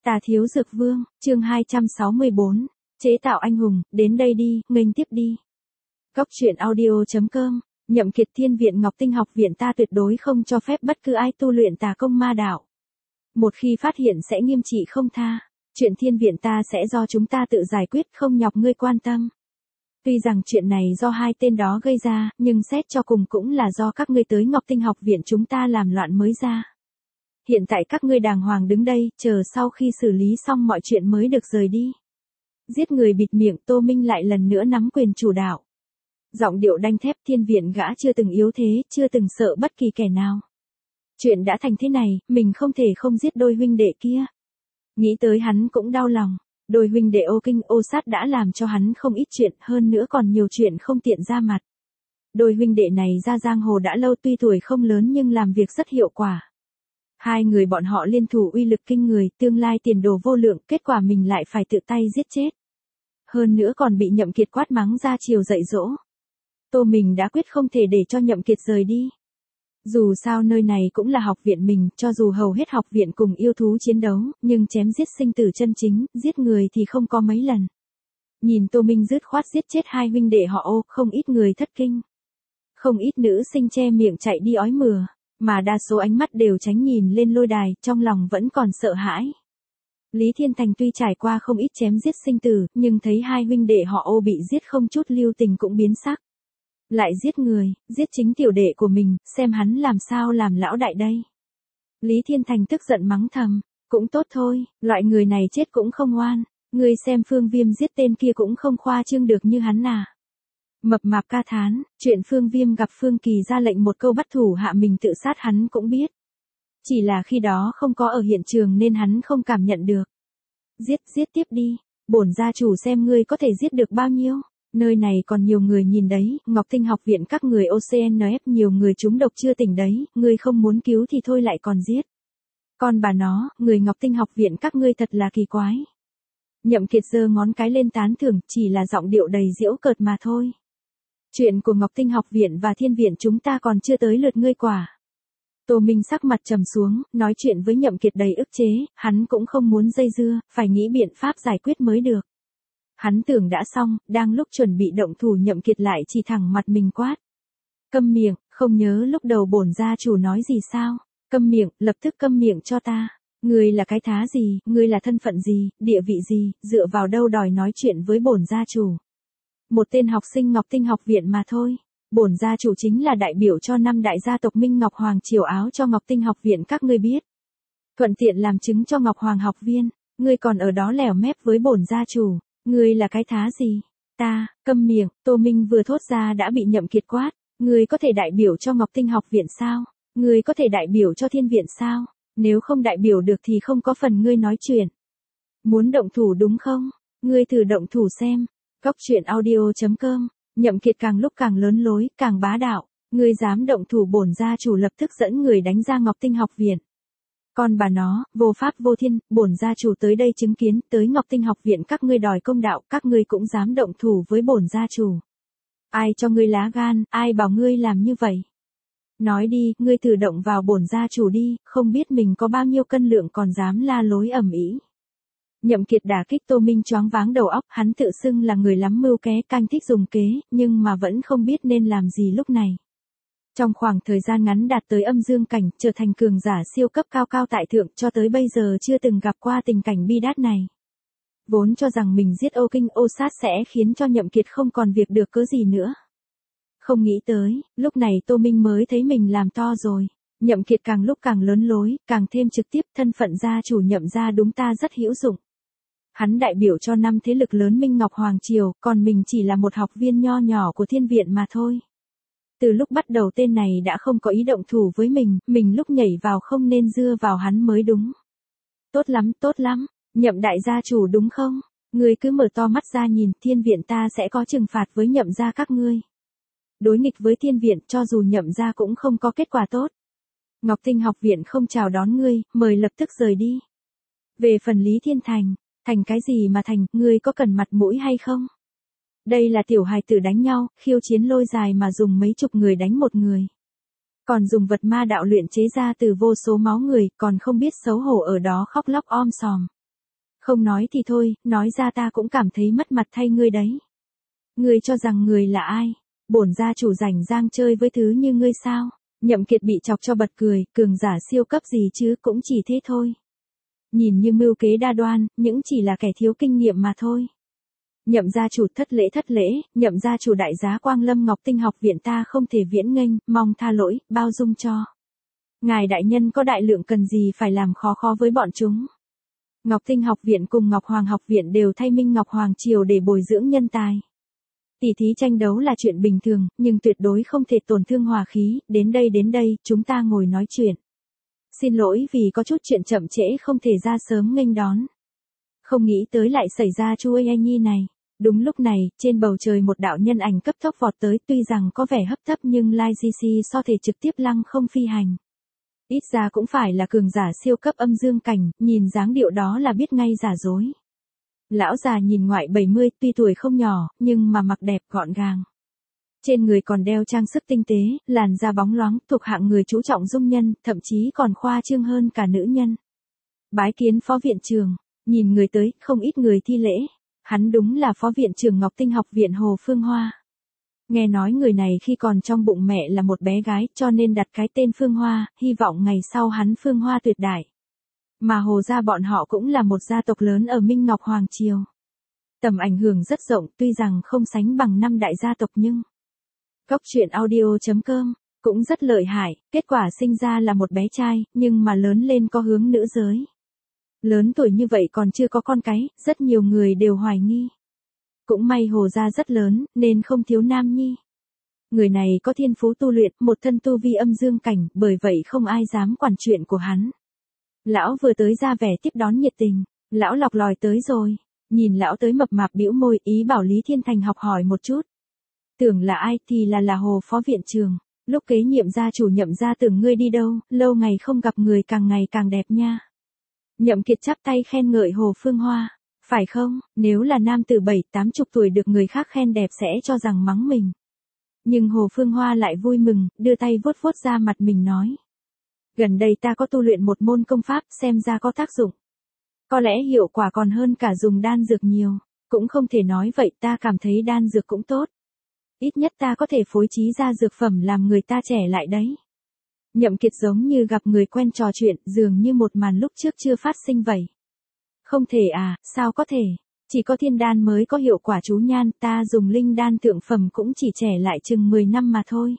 Tà Thiếu Dược Vương, chương 264, chế tạo anh hùng, đến đây đi, nghênh tiếp đi. Góc truyện audio.com, Nhậm Kiệt Thiên Viện Ngọc Tinh Học Viện ta tuyệt đối không cho phép bất cứ ai tu luyện tà công ma đạo. Một khi phát hiện sẽ nghiêm trị không tha, chuyện Thiên Viện ta sẽ do chúng ta tự giải quyết, không nhọc ngươi quan tâm. Tuy rằng chuyện này do hai tên đó gây ra, nhưng xét cho cùng cũng là do các ngươi tới Ngọc Tinh Học Viện chúng ta làm loạn mới ra. Hiện tại các ngươi đàng hoàng đứng đây, chờ sau khi xử lý xong mọi chuyện mới được rời đi. Giết người bịt miệng, Tô Minh lại lần nữa nắm quyền chủ đạo. Giọng điệu đanh thép, Thiên Viện gã chưa từng yếu thế, chưa từng sợ bất kỳ kẻ nào. Chuyện đã thành thế này, mình không thể không giết đôi huynh đệ kia. Nghĩ tới hắn cũng đau lòng. Đôi huynh đệ ô kinh ô sát đã làm cho hắn không ít chuyện, hơn nữa còn nhiều chuyện không tiện ra mặt. Đôi huynh đệ này ra giang hồ đã lâu, tuy tuổi không lớn nhưng làm việc rất hiệu quả. Hai người bọn họ liên thủ uy lực kinh người, tương lai tiền đồ vô lượng, kết quả mình lại phải tự tay giết chết. Hơn nữa còn bị Nhậm Kiệt quát mắng ra chiều dạy dỗ. Tô mình đã quyết không thể để cho Nhậm Kiệt rời đi. Dù sao nơi này cũng là học viện mình, cho dù hầu hết học viện cùng yêu thú chiến đấu, nhưng chém giết sinh tử chân chính, giết người thì không có mấy lần. Nhìn Tô Minh dứt khoát giết chết hai huynh đệ họ Ô, không ít người thất kinh. Không ít nữ sinh che miệng chạy đi ói mửa, mà đa số ánh mắt đều tránh nhìn lên lôi đài, trong lòng vẫn còn sợ hãi. Lý Thiên Thành tuy trải qua không ít chém giết sinh tử, nhưng thấy hai huynh đệ họ Ô bị giết không chút lưu tình cũng biến sắc. Lại giết người, giết chính tiểu đệ của mình, xem hắn làm sao làm lão đại đây. Lý Thiên Thành tức giận mắng thầm, cũng tốt thôi, loại người này chết cũng không oan, ngươi xem Phương Viêm giết tên kia cũng không khoa trương được như hắn à. Mập mạp ca thán, chuyện Phương Viêm gặp Phương Kỳ ra lệnh một câu bắt thủ hạ mình tự sát hắn cũng biết. Chỉ là khi đó không có ở hiện trường nên hắn không cảm nhận được. Giết tiếp đi, bổn gia chủ xem ngươi có thể giết được bao nhiêu. Nơi này còn nhiều người nhìn đấy, Ngọc Tinh Học Viện các người OCNF nhiều người trúng độc chưa tỉnh đấy, ngươi không muốn cứu thì thôi lại còn giết. Con bà nó, người Ngọc Tinh Học Viện các ngươi thật là kỳ quái. Nhậm Kiệt giơ ngón cái lên tán thưởng, chỉ là giọng điệu đầy giễu cợt mà thôi. Chuyện của Ngọc Tinh Học Viện và Thiên Viện chúng ta còn chưa tới lượt ngươi quả. Tô Minh sắc mặt trầm xuống, nói chuyện với Nhậm Kiệt đầy ức chế, hắn cũng không muốn dây dưa, phải nghĩ biện pháp giải quyết mới được. Hắn tưởng đã xong, đang lúc chuẩn bị động thủ Nhậm Kiệt lại chỉ thẳng mặt mình quát. Câm miệng, không nhớ lúc đầu bổn gia chủ nói gì sao? Câm miệng, lập tức câm miệng cho ta. Ngươi là cái thá gì, ngươi là thân phận gì, địa vị gì, dựa vào đâu đòi nói chuyện với bổn gia chủ? Một tên học sinh Ngọc Tinh Học Viện mà thôi. Bổn gia chủ chính là đại biểu cho 5 đại gia tộc Minh Ngọc Hoàng triều áo cho Ngọc Tinh Học Viện các ngươi biết. Thuận tiện làm chứng cho Ngọc Hoàng học viên, ngươi còn ở đó lèo mép với bổn gia chủ. Ngươi là cái thá gì? Ta, câm miệng, Tô Minh vừa thốt ra đã bị Nhậm Kiệt quát. Ngươi có thể đại biểu cho Ngọc Tinh Học Viện sao? Ngươi có thể đại biểu cho Thiên Viện sao? Nếu không đại biểu được thì không có phần ngươi nói chuyện. Muốn động thủ đúng không? Ngươi thử động thủ xem. Góc truyện audio.com, Nhậm Kiệt càng lúc càng lớn lối, càng bá đạo. Ngươi dám động thủ bổn gia chủ lập tức dẫn người đánh ra Ngọc Tinh Học Viện. Con bà nó, vô pháp vô thiên, bổn gia chủ tới đây chứng kiến, tới Ngọc Tinh Học Viện các ngươi đòi công đạo, các ngươi cũng dám động thủ với bổn gia chủ. Ai cho ngươi lá gan, ai bảo ngươi làm như vậy? Nói đi, ngươi thử động vào bổn gia chủ đi, không biết mình có bao nhiêu cân lượng còn dám la lối ầm ĩ. Nhậm Kiệt đả kích Tô Minh choáng váng đầu óc, hắn tự xưng là người lắm mưu kế, canh thích dùng kế, nhưng mà vẫn không biết nên làm gì lúc này. Trong khoảng thời gian ngắn đạt tới âm dương cảnh, trở thành cường giả siêu cấp cao cao tại thượng, cho tới bây giờ chưa từng gặp qua tình cảnh bi đát này. Vốn cho rằng mình giết ô kinh ô sát sẽ khiến cho Nhậm Kiệt không còn việc được cớ gì nữa. Không nghĩ tới, lúc này Tô Minh mới thấy mình làm to rồi. Nhậm Kiệt càng lúc càng lớn lối, càng thêm trực tiếp, thân phận gia chủ Nhậm gia đúng ta rất hữu dụng. Hắn đại biểu cho 5 thế lực lớn Minh Ngọc Hoàng triều, còn mình chỉ là một học viên nho nhỏ của Thiên Viện mà thôi. Từ lúc bắt đầu tên này đã không có ý động thủ với mình lúc nhảy vào không nên dưa vào hắn mới đúng. Tốt lắm, Nhậm đại gia chủ đúng không? Ngươi cứ mở to mắt ra nhìn, Thiên Viện ta sẽ có trừng phạt với Nhậm gia các ngươi. Đối nghịch với Thiên Viện, cho dù Nhậm gia cũng không có kết quả tốt. Ngọc Tinh Học Viện không chào đón ngươi, mời lập tức rời đi. Về phần Lý Thiên Thành, thành cái gì mà thành, ngươi có cần mặt mũi hay không? Đây là tiểu hài tử đánh nhau, khiêu chiến lôi dài mà dùng mấy chục người đánh một người. Còn dùng vật ma đạo luyện chế ra từ vô số máu người, còn không biết xấu hổ ở đó khóc lóc om sòm. Không nói thì thôi, nói ra ta cũng cảm thấy mất mặt thay ngươi đấy. Ngươi cho rằng người là ai? Bổn gia chủ rảnh rang chơi với thứ như ngươi sao? Nhậm Kiệt bị chọc cho bật cười, cường giả siêu cấp gì chứ, cũng chỉ thế thôi. Nhìn như mưu kế đa đoan, những chỉ là kẻ thiếu kinh nghiệm mà thôi. Nhậm gia chủ thất lễ, Nhậm gia chủ đại giá Quang Lâm Ngọc Tinh học viện ta không thể viễn nghênh, mong tha lỗi, bao dung cho. Ngài đại nhân có đại lượng cần gì phải làm khó với bọn chúng. Ngọc Tinh học viện cùng Ngọc Hoàng học viện đều thay Minh Ngọc Hoàng triều để bồi dưỡng nhân tài. Tỷ thí tranh đấu là chuyện bình thường, nhưng tuyệt đối không thể tổn thương hòa khí, đến đây, chúng ta ngồi nói chuyện. Xin lỗi vì có chút chuyện chậm trễ không thể ra sớm nghênh đón. Không nghĩ tới lại xảy ra Chu Ê Nhi này. Đúng lúc này, trên bầu trời một đạo nhân ảnh cấp tốc vọt tới, tuy rằng có vẻ hấp tấp nhưng Lai GC so thể trực tiếp lăng không phi hành. Ít ra cũng phải là cường giả siêu cấp âm dương cảnh, nhìn dáng điệu đó là biết ngay giả dối. Lão già nhìn ngoại 70, tuy tuổi không nhỏ, nhưng mà mặc đẹp gọn gàng. Trên người còn đeo trang sức tinh tế, làn da bóng loáng, thuộc hạng người chú trọng dung nhân, thậm chí còn khoa trương hơn cả nữ nhân. Bái kiến phó viện trưởng, nhìn người tới, không ít người thi lễ. Hắn đúng là phó viện trưởng Ngọc Tinh học viện Hồ Phương Hoa. Nghe nói người này khi còn trong bụng mẹ là một bé gái, cho nên đặt cái tên Phương Hoa, hy vọng ngày sau hắn Phương Hoa tuyệt đại. Mà Hồ gia bọn họ cũng là một gia tộc lớn ở Minh Ngọc Hoàng triều. Tầm ảnh hưởng rất rộng, tuy rằng không sánh bằng 5 đại gia tộc nhưng Cóc truyện audio.com cũng rất lợi hại, kết quả sinh ra là một bé trai, nhưng mà lớn lên có hướng nữ giới. Lớn tuổi như vậy còn chưa có con cái, rất nhiều người đều hoài nghi. Cũng may Hồ gia rất lớn, nên không thiếu nam nhi. Người này có thiên phú tu luyện, một thân tu vi âm dương cảnh, bởi vậy không ai dám quản chuyện của hắn. Lão vừa tới ra vẻ tiếp đón nhiệt tình, lão lọc lòi tới rồi. Nhìn lão tới mập mạp bĩu môi, ý bảo Lý Thiên Thành học hỏi một chút. Tưởng là ai thì là Hồ phó viện trưởng. Lúc kế nhiệm gia chủ Nhậm gia tưởng ngươi đi đâu, lâu ngày không gặp người càng ngày càng đẹp nha. Nhậm Kiệt chắp tay khen ngợi Hồ Phương Hoa. Phải không, nếu là nam tử 7-80 tuổi được người khác khen đẹp sẽ cho rằng mắng mình. Nhưng Hồ Phương Hoa lại vui mừng, đưa tay vuốt vuốt ra mặt mình nói. Gần đây ta có tu luyện một môn công pháp, xem ra có tác dụng. Có lẽ hiệu quả còn hơn cả dùng đan dược nhiều. Cũng không thể nói vậy, ta cảm thấy đan dược cũng tốt. Ít nhất ta có thể phối trí ra dược phẩm làm người ta trẻ lại đấy. Nhậm Kiệt giống như gặp người quen trò chuyện, dường như một màn lúc trước chưa phát sinh vậy. Không thể à, sao có thể? Chỉ có thiên đan mới có hiệu quả chú nhan, ta dùng linh đan thượng phẩm cũng chỉ trẻ lại chừng 10 năm mà thôi.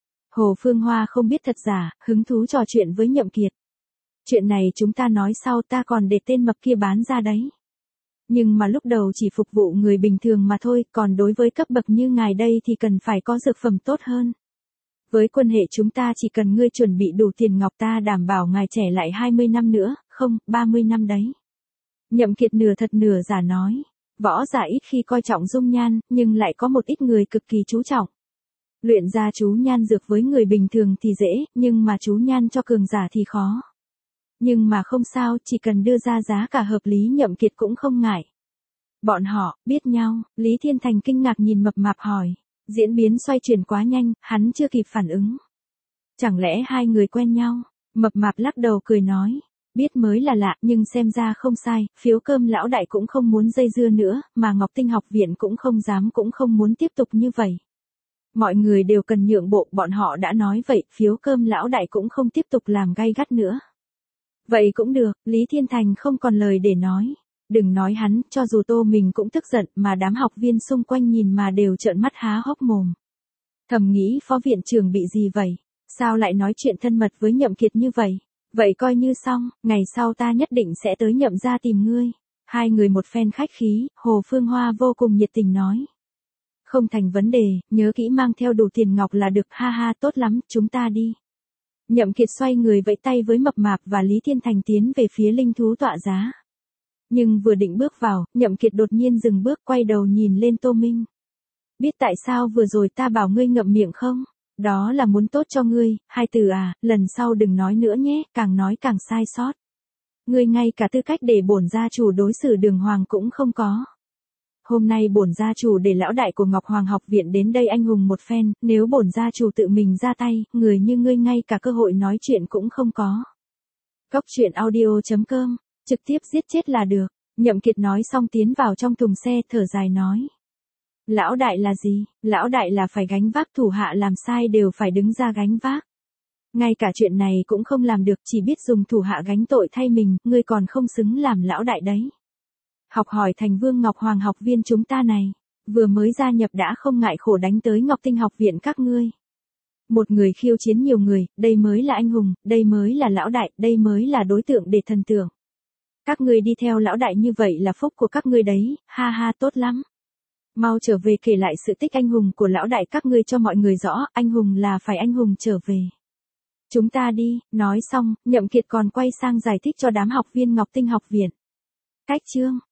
Hồ Phương Hoa không biết thật giả, hứng thú trò chuyện với Nhậm Kiệt. Chuyện này chúng ta nói sau, ta còn để tên mập kia bán ra đấy. Nhưng mà lúc đầu chỉ phục vụ người bình thường mà thôi, còn đối với cấp bậc như ngài đây thì cần phải có dược phẩm tốt hơn. Với quân hệ chúng ta chỉ cần ngươi chuẩn bị đủ tiền ngọc ta đảm bảo ngài trẻ lại 20 năm nữa, không, 30 năm đấy. Nhậm Kiệt nửa thật nửa giả nói, võ giả ít khi coi trọng dung nhan, nhưng lại có một ít người cực kỳ chú trọng. Luyện ra chú nhan dược với người bình thường thì dễ, nhưng mà chú nhan cho cường giả thì khó. Nhưng mà không sao, chỉ cần đưa ra giá cả hợp lý Nhậm Kiệt cũng không ngại. Bọn họ, biết nhau, Lý Thiên Thành kinh ngạc nhìn mập mạp hỏi. Diễn biến xoay chuyển quá nhanh, hắn chưa kịp phản ứng. Chẳng lẽ hai người quen nhau? Mập mạp lắc đầu cười nói. Biết mới là lạ, nhưng xem ra không sai, phiếu cơm lão đại cũng không muốn dây dưa nữa, mà Ngọc Tinh học viện cũng không muốn tiếp tục như vậy. Mọi người đều cần nhượng bộ, bọn họ đã nói vậy, phiếu cơm lão đại cũng không tiếp tục làm gay gắt nữa. Vậy cũng được, Lý Thiên Thành không còn lời để nói. Đừng nói hắn, cho dù Tô mình cũng tức giận, mà đám học viên xung quanh nhìn mà đều trợn mắt há hốc mồm. Thầm nghĩ phó viện trưởng bị gì vậy? Sao lại nói chuyện thân mật với Nhậm Kiệt như vậy? Vậy coi như xong, ngày sau ta nhất định sẽ tới Nhậm gia tìm ngươi. Hai người một phen khách khí, Hồ Phương Hoa vô cùng nhiệt tình nói. Không thành vấn đề, nhớ kỹ mang theo đủ tiền ngọc là được, ha ha, tốt lắm, chúng ta đi. Nhậm Kiệt xoay người vẫy tay với mập mạp và Lý Thiên Thành tiến về phía linh thú tọa giá. Nhưng vừa định bước vào, Nhậm Kiệt đột nhiên dừng bước, quay đầu nhìn lên Tô Minh. Biết tại sao vừa rồi ta bảo ngươi ngậm miệng không? Đó là muốn tốt cho ngươi, hai từ à, lần sau đừng nói nữa nhé, càng nói càng sai sót. Ngươi ngay cả tư cách để bổn gia chủ đối xử đường hoàng cũng không có. Hôm nay bổn gia chủ để lão đại của Ngọc Hoàng học viện đến đây anh hùng một phen, nếu bổn gia chủ tự mình ra tay, người như ngươi ngay cả cơ hội nói chuyện cũng không có. Cóc truyện audio.com, trực tiếp giết chết là được. Nhậm Kiệt nói xong tiến vào trong thùng xe thở dài nói. Lão đại là gì? Lão đại là phải gánh vác, thủ hạ làm sai đều phải đứng ra gánh vác. Ngay cả chuyện này cũng không làm được, chỉ biết dùng thủ hạ gánh tội thay mình, ngươi còn không xứng làm lão đại đấy. Học hỏi thành Vương Ngọc Hoàng học viên chúng ta này, vừa mới gia nhập đã không ngại khổ đánh tới Ngọc Tinh học viện các ngươi. Một người khiêu chiến nhiều người, đây mới là anh hùng, đây mới là lão đại, đây mới là đối tượng để thần tượng. Các ngươi đi theo lão đại như vậy là phúc của các ngươi đấy, ha ha, tốt lắm. Mau trở về kể lại sự tích anh hùng của lão đại các ngươi cho mọi người rõ, anh hùng là phải anh hùng trở về. Chúng ta đi, nói xong, Nhậm Kiệt còn quay sang giải thích cho đám học viên Ngọc Tinh học viện. Cách chương